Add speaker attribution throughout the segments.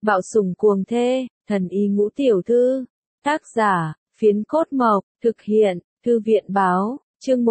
Speaker 1: Bạo sủng cuồng thê, thần y ngũ tiểu thư. Tác giả, Phiến Cốt Mộc, thực hiện, Thư viện báo, chương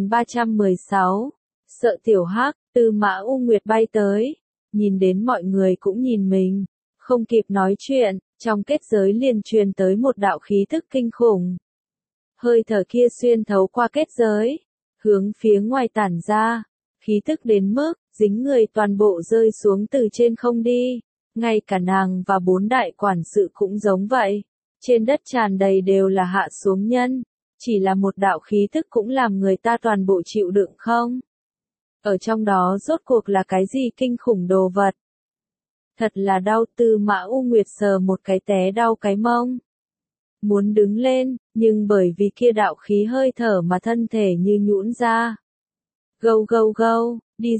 Speaker 1: 1316. Sợ tiểu hắc, Tư Mã U Nguyệt bay tới, nhìn đến mọi người cũng nhìn mình, không kịp nói chuyện, trong kết giới liền truyền tới một đạo khí tức kinh khủng. Hơi thở kia xuyên thấu qua kết giới, hướng phía ngoài tản ra, khí tức đến mức, dính người toàn bộ rơi xuống từ trên không đi, ngay cả nàng và 4 đại quản sự cũng giống vậy, trên đất tràn đầy đều là hạ xuống nhân, chỉ là một đạo khí tức cũng làm người ta toàn bộ chịu đựng không? Ở trong đó rốt cuộc là cái gì kinh khủng đồ vật? Thật là đau. Tư Mã U Nguyệt sờ một cái té đau cái mông. Muốn đứng lên, nhưng bởi vì kia đạo khí hơi thở mà thân thể như nhũn ra. Gâu gâu gâu, đi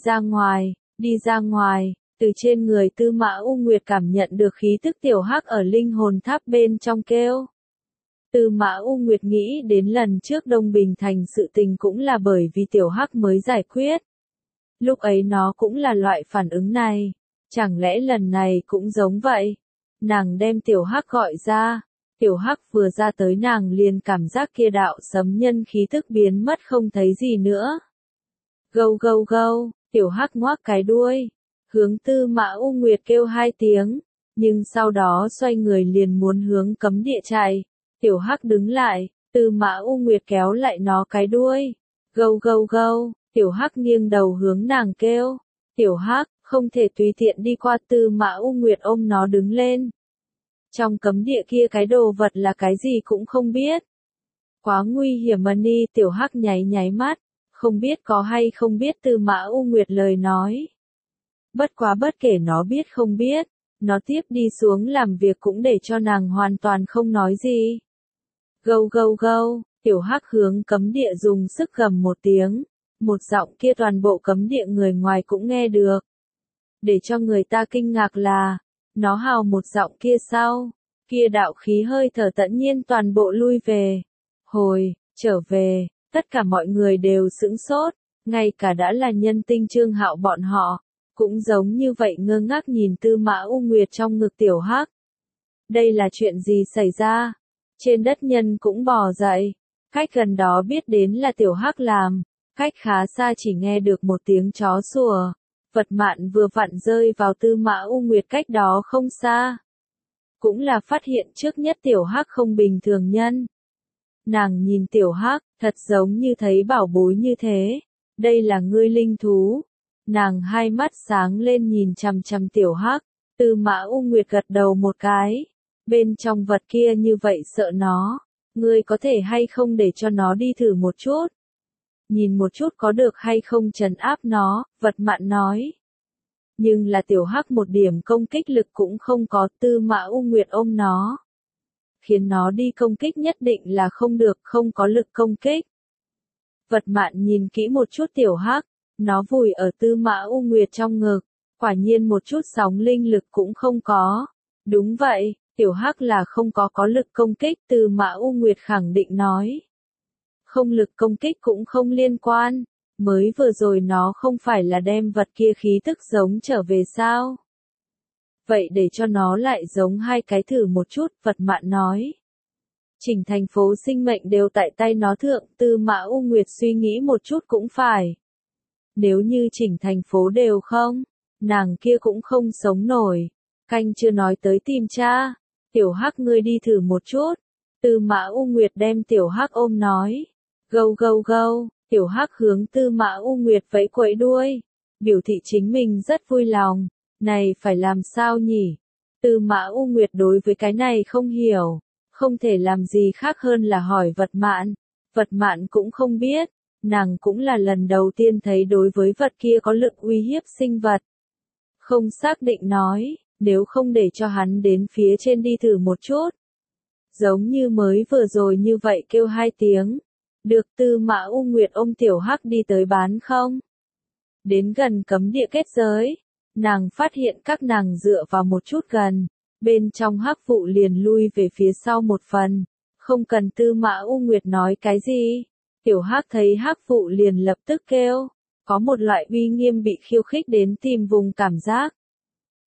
Speaker 1: ra ngoài, từ trên người Tư Mã U Nguyệt cảm nhận được khí tức tiểu hắc ở linh hồn tháp bên trong kêu. Tư Mã U Nguyệt nghĩ đến lần trước Đông Bình Thành sự tình cũng là bởi vì tiểu hắc mới giải quyết. Lúc ấy nó cũng là loại phản ứng này, chẳng lẽ lần này cũng giống vậy? Nàng đem tiểu hắc gọi ra, tiểu hắc vừa ra tới nàng liền cảm giác kia đạo sấm nhân khí tức biến mất không thấy gì nữa. Gâu gâu gâu, tiểu hắc ngoác cái đuôi, hướng Tư Mã U Nguyệt kêu 2 tiếng, nhưng sau đó xoay người liền muốn hướng cấm địa chạy. Tiểu hắc đứng lại, Tư Mã U Nguyệt kéo lại nó cái đuôi. Gâu gâu gâu, tiểu hắc nghiêng đầu hướng nàng kêu. Tiểu hắc, không thể tùy tiện đi qua. Tư Mã U Nguyệt ôm nó đứng lên. Trong cấm địa kia cái đồ vật là cái gì cũng không biết. Quá nguy hiểm mà ni. Tiểu hắc nháy mắt, không biết có hay không biết Tư Mã U Nguyệt lời nói. Bất quá bất kể nó biết không biết, nó tiếp đi xuống làm việc cũng để cho nàng hoàn toàn không nói gì. Gâu gâu gâu, tiểu hắc hướng cấm địa dùng sức gầm một tiếng, một giọng kia toàn bộ cấm địa người ngoài cũng nghe được. Để cho người ta kinh ngạc là, nó hào một giọng kia sau, kia đạo khí hơi thở tự nhiên toàn bộ lui về. Trở về, tất cả mọi người đều sững sốt, ngay cả đã là nhân tinh Trương Hạo bọn họ, cũng giống như vậy ngơ ngác nhìn Tư Mã U Nguyệt trong ngực tiểu hắc. Đây là chuyện gì xảy ra? Trên đất nhân cũng bò dậy, cách gần đó biết đến là tiểu hắc làm, cách khá xa chỉ nghe được một tiếng chó sủa, vật mạn vừa vặn rơi vào Tư Mã U Nguyệt cách đó không xa. Cũng là phát hiện trước nhất tiểu hắc không bình thường nhân. Nàng nhìn tiểu hắc, thật giống như thấy bảo bối như thế, đây là ngươi linh thú. Nàng hai mắt sáng lên nhìn chằm chằm tiểu hắc, Tư Mã U Nguyệt gật đầu một cái. Bên trong vật kia như vậy sợ nó, ngươi có thể hay không để cho nó đi thử một chút? Nhìn một chút có được hay không trấn áp nó, vật mạn nói. Nhưng là tiểu hắc một điểm công kích lực cũng không có. Tư Mã U Nguyệt ôm nó, khiến nó đi công kích nhất định là không được, không có lực công kích. Vật mạn nhìn kỹ một chút tiểu hắc, nó vùi ở Tư Mã U Nguyệt trong ngực, quả nhiên một chút sóng linh lực cũng không có. Đúng vậy, tiểu hắc là không có lực công kích. Tư Mã U Nguyệt khẳng định nói. Không lực công kích cũng không liên quan, mới vừa rồi nó không phải là đem vật kia khí tức giống trở về sao? Vậy để cho nó lại giống 2 cái thử một chút, vật mạn nói. Chỉnh thành phố sinh mệnh đều tại tay nó thượng. Tư Mã U Nguyệt suy nghĩ một chút cũng phải. Nếu như chỉnh thành phố đều không, nàng kia cũng không sống nổi. Canh chưa nói tới tìm cha, tiểu hắc ngươi đi thử một chút. Tư Mã U Nguyệt đem tiểu hắc ôm nói. Gâu gâu gâu, tiểu hắc hướng Tư Mã U Nguyệt vẫy quẫy đuôi, biểu thị chính mình rất vui lòng. Này phải làm sao nhỉ? Tư Mã U Nguyệt đối với cái này không hiểu, không thể làm gì khác hơn là hỏi vật mạn. Vật mạn cũng không biết, nàng cũng là lần đầu tiên thấy đối với vật kia có lực uy hiếp sinh vật. Không xác định nói, nếu không để cho hắn đến phía trên đi thử một chút. Giống như mới vừa rồi như vậy kêu 2 tiếng. Được. Tư Mã U Nguyệt ôm tiểu hắc đi tới bán không? Đến gần cấm địa kết giới, nàng phát hiện các nàng dựa vào một chút gần, bên trong hắc vụ liền lui về phía sau một phần, không cần Tư Mã U Nguyệt nói cái gì, tiểu hắc thấy hắc vụ liền lập tức kêu, có một loại uy nghiêm bị khiêu khích đến tìm vùng cảm giác.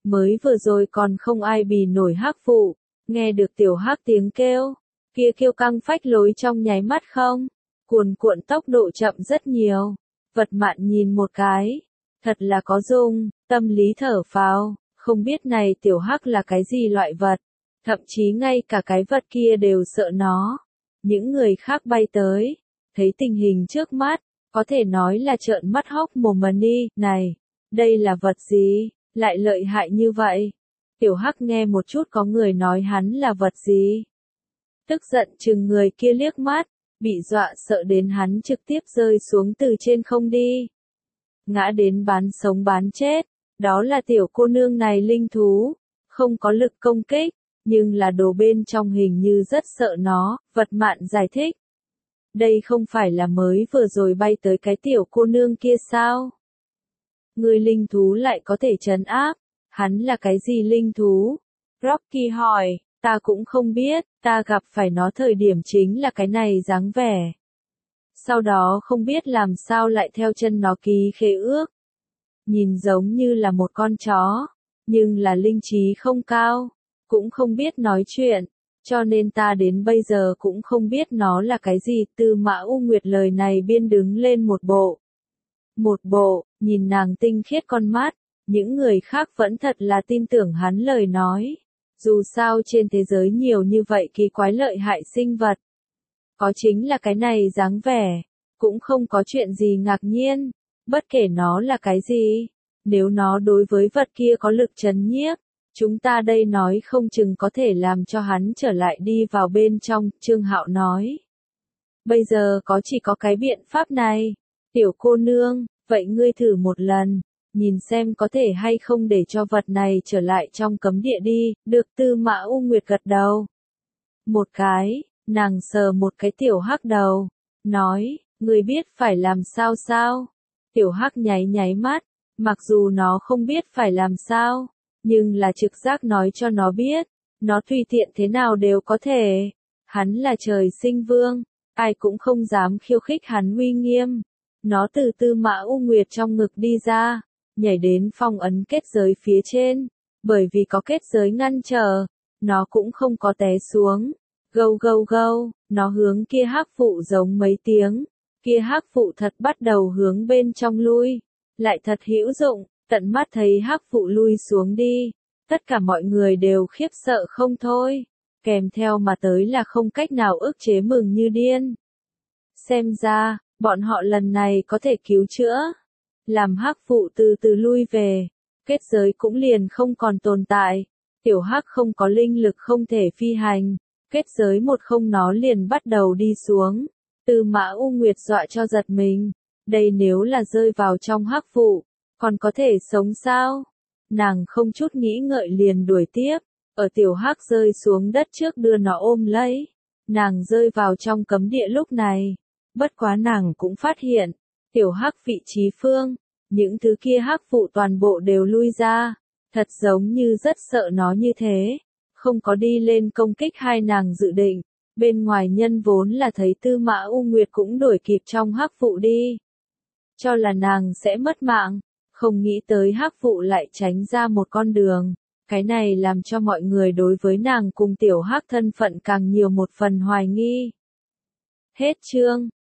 Speaker 1: Mới vừa rồi còn không ai bì nổi hắc phụ, nghe được tiểu hắc tiếng kêu, kia kêu căng phách lối trong nháy mắt không, cuồn cuộn tốc độ chậm rất nhiều. Vật Mạn nhìn một cái, thật là có dung, tâm lý thở phào, không biết này tiểu hắc là cái gì loại vật, thậm chí ngay cả cái vật kia đều sợ nó. Những người khác bay tới, thấy tình hình trước mắt, có thể nói là trợn mắt hốc mồm mà đi, này, đây là vật gì, lại lợi hại như vậy. Tiểu hắc nghe một chút có người nói hắn là vật gì. Tức giận chừng người kia liếc mắt, bị dọa sợ đến hắn trực tiếp rơi xuống từ trên không đi. Ngã đến bán sống bán chết, đó là tiểu cô nương này linh thú, không có lực công kích, nhưng là đồ bên trong hình như rất sợ nó, Vật Mạn giải thích. Đây không phải là mới vừa rồi bay tới cái tiểu cô nương kia sao? Người linh thú lại có thể trấn áp, hắn là cái gì linh thú? Rocky hỏi, ta cũng không biết, ta gặp phải nó thời điểm chính là cái này dáng vẻ. Sau đó không biết làm sao lại theo chân nó ký khế ước. Nhìn giống như là một con chó, nhưng là linh trí không cao, cũng không biết nói chuyện, cho nên ta đến bây giờ cũng không biết nó là cái gì. Tư Mã U Nguyệt lời này biên đứng lên một bộ. Một bộ, nhìn nàng tinh khiết con mắt, những người khác vẫn thật là tin tưởng hắn lời nói. Dù sao trên thế giới nhiều như vậy kỳ quái lợi hại sinh vật. Có chính là cái này dáng vẻ, cũng không có chuyện gì ngạc nhiên, bất kể nó là cái gì. Nếu nó đối với vật kia có lực trấn nhiếp, chúng ta đây nói không chừng có thể làm cho hắn trở lại đi vào bên trong, Trương Hạo nói. Bây giờ chỉ có cái biện pháp này. Tiểu cô nương, vậy ngươi thử một lần, nhìn xem có thể hay không để cho vật này trở lại trong cấm địa đi, được. Tư Mã U Nguyệt gật đầu. Một cái, nàng sờ một cái tiểu hắc đầu, nói, ngươi biết phải làm sao sao? Tiểu hắc nháy nháy mắt, mặc dù nó không biết phải làm sao, nhưng là trực giác nói cho nó biết, nó tùy tiện thế nào đều có thể. Hắn là trời sinh vương, ai cũng không dám khiêu khích hắn uy nghiêm. Nó từ Tư Mã U Nguyệt trong ngực đi ra, nhảy đến phong ấn kết giới phía trên, bởi vì có kết giới ngăn trở, nó cũng không có té xuống. Gâu gâu gâu, nó hướng kia hắc phụ giống mấy tiếng, kia hắc phụ thật bắt đầu hướng bên trong lui, lại thật hữu dụng, tận mắt thấy hắc phụ lui xuống đi, tất cả mọi người đều khiếp sợ không thôi, kèm theo mà tới là không cách nào ức chế mừng như điên. Xem ra, bọn họ lần này có thể cứu chữa, làm hắc phụ từ từ lui về, kết giới cũng liền không còn tồn tại, tiểu hắc không có linh lực không thể phi hành. Kết giới một không nó liền bắt đầu đi xuống. Tư Mã U Nguyệt dọa cho giật mình. Đây nếu là rơi vào trong hắc phụ, còn có thể sống sao? Nàng không chút nghĩ ngợi liền đuổi tiếp. Ở tiểu hắc rơi xuống đất trước đưa nó ôm lấy. Nàng rơi vào trong cấm địa lúc này. Bất quá nàng cũng phát hiện. Tiểu hắc vị trí phương. Những thứ kia hắc phụ toàn bộ đều lui ra. Thật giống như rất sợ nó như thế. Không có đi lên công kích hai nàng dự định, bên ngoài nhân vốn là thấy Tư Mã U Nguyệt cũng đuổi kịp trong hắc phụ đi. Cho là nàng sẽ mất mạng, không nghĩ tới hắc phụ lại tránh ra một con đường, cái này làm cho mọi người đối với nàng cùng tiểu hắc thân phận càng nhiều một phần hoài nghi. Hết chương.